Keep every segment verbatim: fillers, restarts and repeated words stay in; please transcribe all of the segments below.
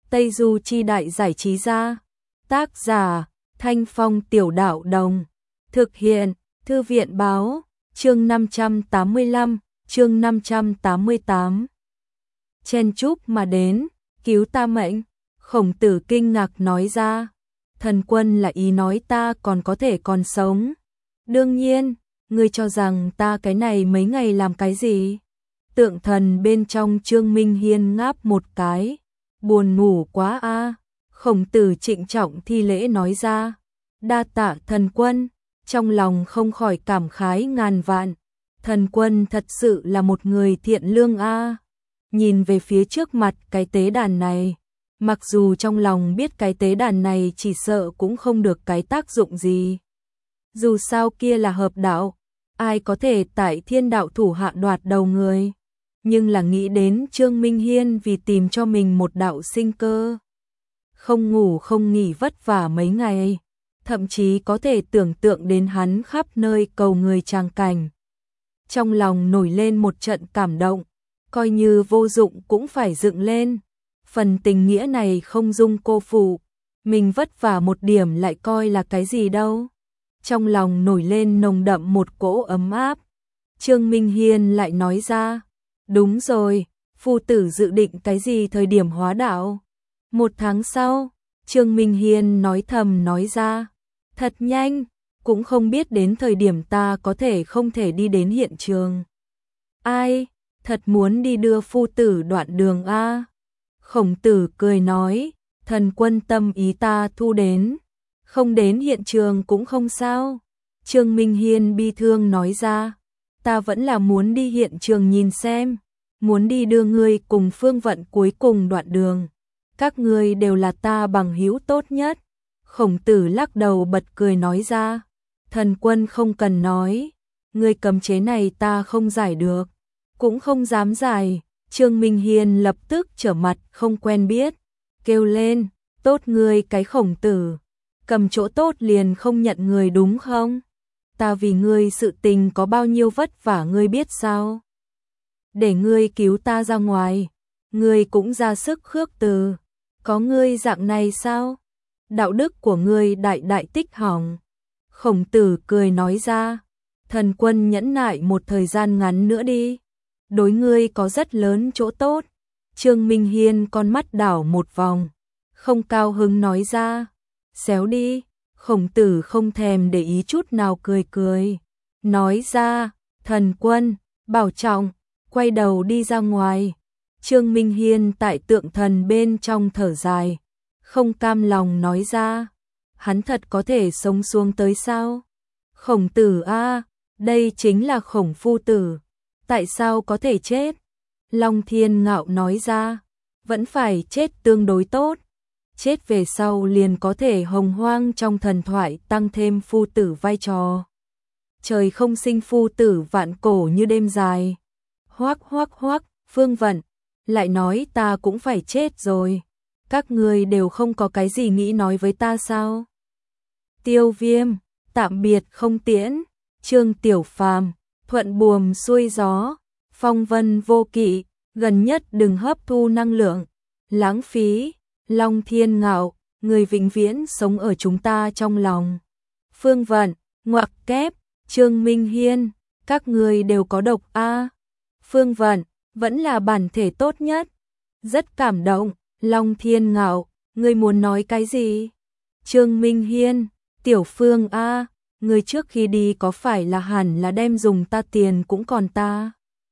Tây Du Chi Đại Giải Trí Gia. Tác giả Thanh Phong Tiểu Đạo Đồng. Thực hiện Thư viện Báo. Chương năm trăm tám mươi lăm, chương năm trăm tám mươi tám. Chen chúc mà đến, cứu ta mệnh. Khổng Tử kinh ngạc nói ra. Thần quân là ý nói ta còn có thể còn sống. Đương nhiên, ngươi cho rằng ta cái này mấy ngày làm cái gì? Tượng thần bên trong Trương Minh Hiên ngáp một cái. Buồn ngủ quá a. Khổng Tử trịnh trọng thi lễ nói ra. Đa tạ thần quân. Trong lòng không khỏi cảm khái ngàn vạn. Thần quân thật sự là một người thiện lương a. Nhìn về phía trước mặt cái tế đàn này. Mặc dù trong lòng biết cái tế đàn này chỉ sợ cũng không được cái tác dụng gì. Dù sao kia là hợp đạo. Ai có thể tại thiên đạo thủ hạ đoạt đầu người. Nhưng là nghĩ đến Trương Minh Hiên vì tìm cho mình một đạo sinh cơ. Không ngủ không nghỉ vất vả mấy ngày. Thậm chí có thể tưởng tượng đến hắn khắp nơi cầu người tràng cảnh. Trong lòng nổi lên một trận cảm động. Coi như vô dụng cũng phải dựng lên. Phần tình nghĩa này không dung cô phụ. Mình vất vả một điểm lại coi là cái gì đâu. Trong lòng nổi lên nồng đậm một cỗ ấm áp. Trương Minh Hiên lại nói ra. Đúng rồi, phu tử dự định cái gì thời điểm hóa đạo? Một tháng sau, Trương Minh Hiên nói thầm nói ra. Thật nhanh, cũng không biết đến thời điểm ta có thể không thể đi đến hiện trường. Ai, thật muốn đi đưa phu tử đoạn đường a. Khổng Tử cười nói, thần quân tâm ý ta thu đến, không đến hiện trường cũng không sao. Trương Minh Hiên bi thương nói ra, ta vẫn là muốn đi hiện trường nhìn xem, muốn đi đưa ngươi cùng Phương Vận cuối cùng đoạn đường. Các ngươi đều là ta bằng hữu tốt nhất. Khổng Tử lắc đầu bật cười nói ra, thần quân không cần nói, ngươi cấm chế này ta không giải được, cũng không dám giải. Trương Minh Hiên lập tức trở mặt không quen biết, kêu lên, tốt ngươi cái Khổng Tử, cầm chỗ tốt liền không nhận người đúng không? Ta vì ngươi sự tình có bao nhiêu vất vả ngươi biết sao? Để ngươi cứu ta ra ngoài, ngươi cũng ra sức khước từ, có ngươi dạng này sao? Đạo đức của ngươi đại đại tích hỏng. Khổng Tử cười nói ra, thần quân nhẫn nại một thời gian ngắn nữa đi. Đối ngươi có rất lớn chỗ tốt. Trương Minh Hiên con mắt đảo một vòng, không cao hứng nói ra, xéo đi. Khổng Tử không thèm để ý chút nào cười cười, nói ra, thần quân, bảo trọng, quay đầu đi ra ngoài. Trương Minh Hiên tại tượng thần bên trong thở dài, không cam lòng nói ra, hắn thật có thể sống xuống tới sao? Khổng Tử a, đây chính là Khổng phu tử. Tại sao có thể chết? Long Thiên Ngạo nói ra, vẫn phải chết tương đối tốt. Chết về sau liền có thể hồng hoang trong thần thoại tăng thêm phu tử vai trò. Trời không sinh phu tử vạn cổ như đêm dài. Hoắc hoắc hoắc, Phương Vận, lại nói ta cũng phải chết rồi. Các người đều không có cái gì nghĩ nói với ta sao? Tiêu Viêm, tạm biệt không tiễn. Trương Tiểu Phàm, thuận buồm xuôi gió, phong vân vô kỵ, gần nhất đừng hấp thu năng lượng, lãng phí. Long Thiên Ngạo, người vĩnh viễn sống ở chúng ta trong lòng. Phương Vận, ngoặc kép, Trương Minh Hiên, các người đều có độc a. Phương Vận, vẫn là bản thể tốt nhất. Rất cảm động. Long Thiên Ngạo, người muốn nói cái gì? Trương Minh Hiên, Tiểu Phương a, người trước khi đi có phải là hẳn là đem dùng ta tiền cũng còn ta.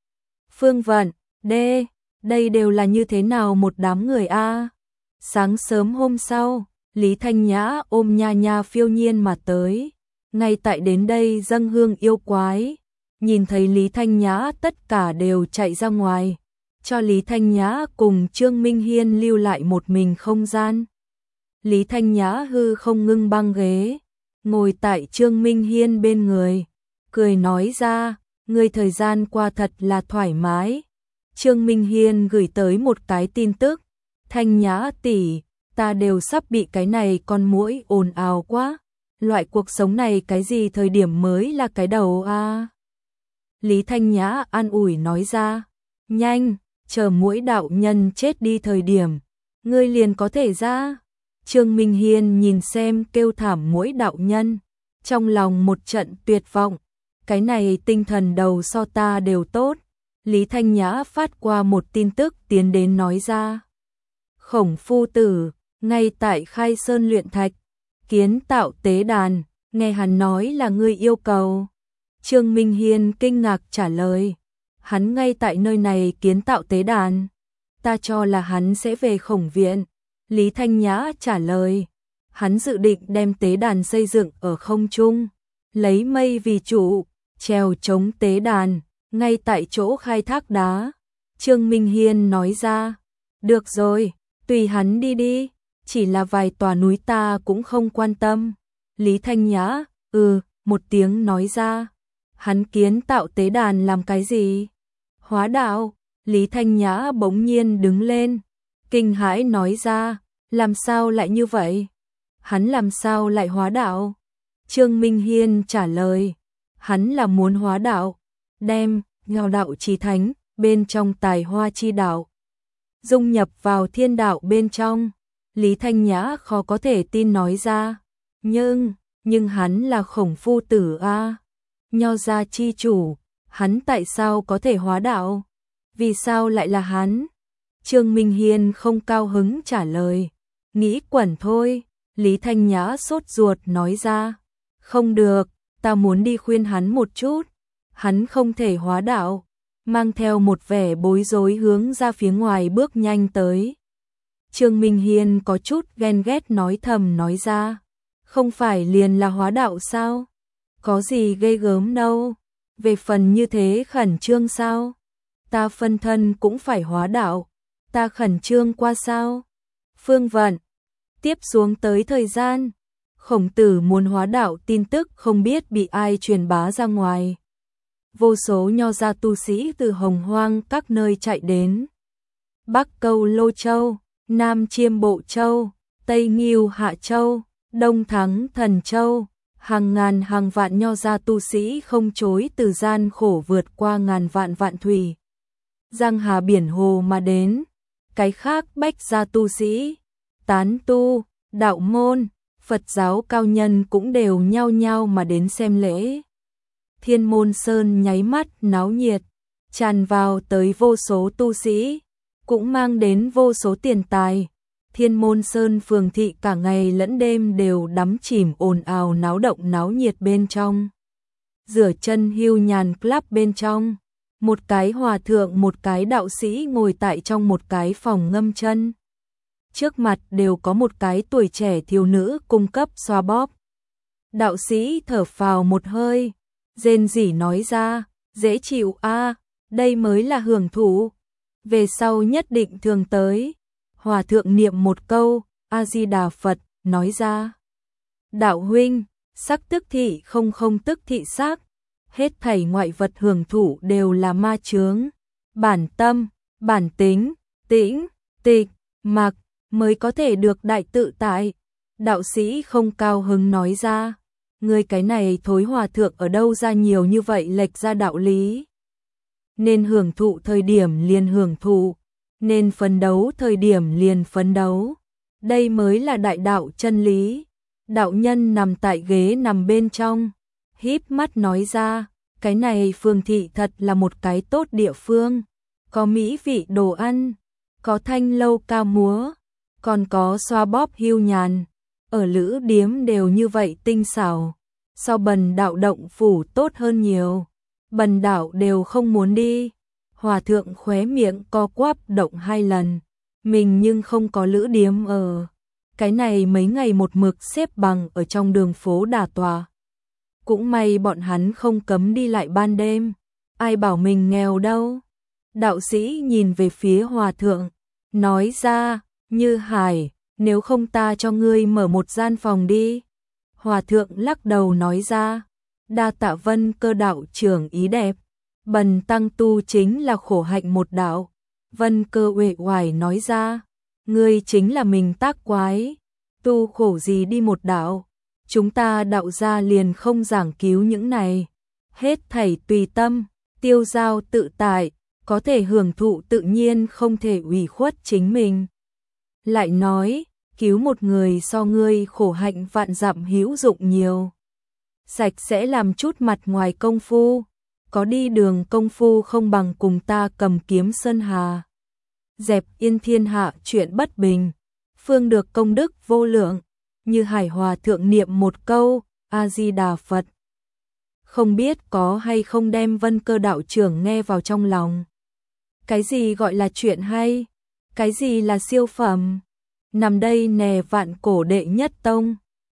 Phương Vận, đê, đây đều là như thế nào một đám người a. Sáng sớm hôm sau, Lý Thanh Nhã ôm Nha Nha phiêu nhiên mà tới, ngay tại đến đây dâng hương yêu quái. Nhìn thấy Lý Thanh Nhã tất cả đều chạy ra ngoài, cho Lý Thanh Nhã cùng Trương Minh Hiên lưu lại một mình không gian. Lý Thanh Nhã hư không ngưng băng ghế, ngồi tại Trương Minh Hiên bên người, cười nói ra, người thời gian qua thật là thoải mái. Trương Minh Hiên gửi tới một cái tin tức, Thanh Nhã tỷ, ta đều sắp bị cái này con muỗi ồn ào quá, loại cuộc sống này cái gì thời điểm mới là cái đầu a. À? Lý Thanh Nhã an ủi nói ra, nhanh, chờ muỗi đạo nhân chết đi thời điểm, ngươi liền có thể ra. Trương Minh Hiên nhìn xem kêu thảm mỗi đạo nhân, trong lòng một trận tuyệt vọng, cái này tinh thần đầu so ta đều tốt. Lý Thanh Nhã phát qua một tin tức tiến đến nói ra. Khổng phu tử, ngay tại Khai Sơn luyện thạch, kiến tạo tế đàn, nghe hắn nói là ngươi yêu cầu. Trương Minh Hiên kinh ngạc trả lời, hắn ngay tại nơi này kiến tạo tế đàn, ta cho là hắn sẽ về Khổng viện. Lý Thanh Nhã trả lời, hắn dự định đem tế đàn xây dựng ở không trung, lấy mây vì trụ, treo chống tế đàn, ngay tại chỗ khai thác đá. Trương Minh Hiên nói ra, được rồi, tùy hắn đi đi, chỉ là vài tòa núi ta cũng không quan tâm. Lý Thanh Nhã, ừ, một tiếng nói ra, hắn kiến tạo tế đàn làm cái gì? Hóa đạo. Lý Thanh Nhã bỗng nhiên đứng lên, kinh hãi nói ra, làm sao lại như vậy? Hắn làm sao lại hóa đạo? Trương Minh Hiên trả lời, hắn là muốn hóa đạo, đem ngao đạo chi thánh bên trong tài hoa chi đạo dung nhập vào thiên đạo bên trong. Lý Thanh Nhã khó có thể tin nói ra, nhưng, nhưng hắn là Khổng phu tử a, Nho gia chi chủ, hắn tại sao có thể hóa đạo? Vì sao lại là hắn? Trương Minh Hiên không cao hứng trả lời, nghĩ quẩn thôi. Lý Thanh Nhã sốt ruột nói ra, không được, ta muốn đi khuyên hắn một chút, hắn không thể hóa đạo, mang theo một vẻ bối rối hướng ra phía ngoài bước nhanh tới. Trương Minh Hiên có chút ghen ghét nói thầm nói ra, không phải liền là hóa đạo sao? Có gì ghê gớm đâu, về phần như thế khẩn trương sao? Ta phân thân cũng phải hóa đạo, ta khẩn trương qua sao? Phương Vận, tiếp xuống tới thời gian, Khổng tử muốn hóa đạo tin tức không biết bị ai truyền bá ra ngoài. Vô số nho gia tu sĩ từ Hồng Hoang các nơi chạy đến. Bắc Câu Lô Châu, Nam Chiêm Bộ Châu, Tây Nghiêu Hạ Châu, Đông Thắng Thần Châu, hàng ngàn hàng vạn nho gia tu sĩ không chối từ gian khổ vượt qua ngàn vạn vạn thủy, giang hà biển hồ mà đến. Cái khác bách gia tu sĩ, tán tu, đạo môn, Phật giáo cao nhân cũng đều nhao nhao mà đến xem lễ. Thiên Môn Sơn nháy mắt náo nhiệt, tràn vào tới vô số tu sĩ, cũng mang đến vô số tiền tài. Thiên Môn Sơn phường thị cả ngày lẫn đêm đều đắm chìm ồn ào náo động náo nhiệt bên trong. Rửa chân hưu nhàn club bên trong, một cái hòa thượng một cái đạo sĩ ngồi tại trong một cái phòng ngâm chân. Trước mặt đều có một cái tuổi trẻ thiếu nữ cung cấp xoa bóp. Đạo sĩ thở phào một hơi, rên rỉ nói ra, dễ chịu a, đây mới là hưởng thụ. Về sau nhất định thường tới. Hòa thượng niệm một câu, A-di-đà Phật, nói ra. Đạo huynh, sắc tức thị không không tức thị sắc, hết thảy ngoại vật hưởng thụ đều là ma chướng. Bản tâm, bản tính, tĩnh, tịch, mặc, mới có thể được đại tự tại. Đạo sĩ không cao hứng nói ra, ngươi cái này thối hòa thượng ở đâu ra nhiều như vậy lệch ra đạo lý. Nên hưởng thụ thời điểm liền hưởng thụ, nên phấn đấu thời điểm liền phấn đấu. Đây mới là đại đạo chân lý. Đạo nhân nằm tại ghế nằm bên trong, híp mắt nói ra, cái này phường thị thật là một cái tốt địa phương. Có mỹ vị đồ ăn, có thanh lâu ca múa, còn có xoa bóp hưu nhàn. Ở lữ điếm đều như vậy tinh xảo, so Bần đạo động phủ tốt hơn nhiều. Bần đạo đều không muốn đi. Hòa thượng khóe miệng co quắp động hai lần, mình nhưng không có lữ điếm ở. Cái này mấy ngày một mực xếp bằng ở trong đường phố đả tọa. Cũng may bọn hắn không cấm đi lại ban đêm, ai bảo mình nghèo đâu. Đạo sĩ nhìn về phía hòa thượng, nói ra, Như Hải, nếu không ta cho ngươi mở một gian phòng đi. Hòa thượng lắc đầu nói ra, đa tạ Vân Cơ đạo trưởng ý đẹp, bần tăng tu chính là khổ hạnh một đạo. Vân Cơ uể oải nói ra, ngươi chính là mình tác quái, tu khổ gì đi một đạo, chúng ta đạo gia liền không giảng cứu những này, hết thảy tùy tâm, tiêu dao tự tại, có thể hưởng thụ tự nhiên không thể ủy khuất chính mình. lại nói, cứu một người so ngươi khổ hạnh vạn dặm hữu dụng nhiều. Sạch sẽ làm chút mặt ngoài công phu, có đi đường công phu không bằng cùng ta cầm kiếm sơn hà. Dẹp yên thiên hạ chuyện bất bình, phương được công đức vô lượng, như Hải Hòa thượng niệm một câu, A-di-đà Phật. Không biết có hay không đem Vân Cơ đạo trưởng nghe vào trong lòng. Cái gì gọi là chuyện hay? Cái gì là siêu phẩm? Nằm đây nè vạn cổ đệ nhất tông.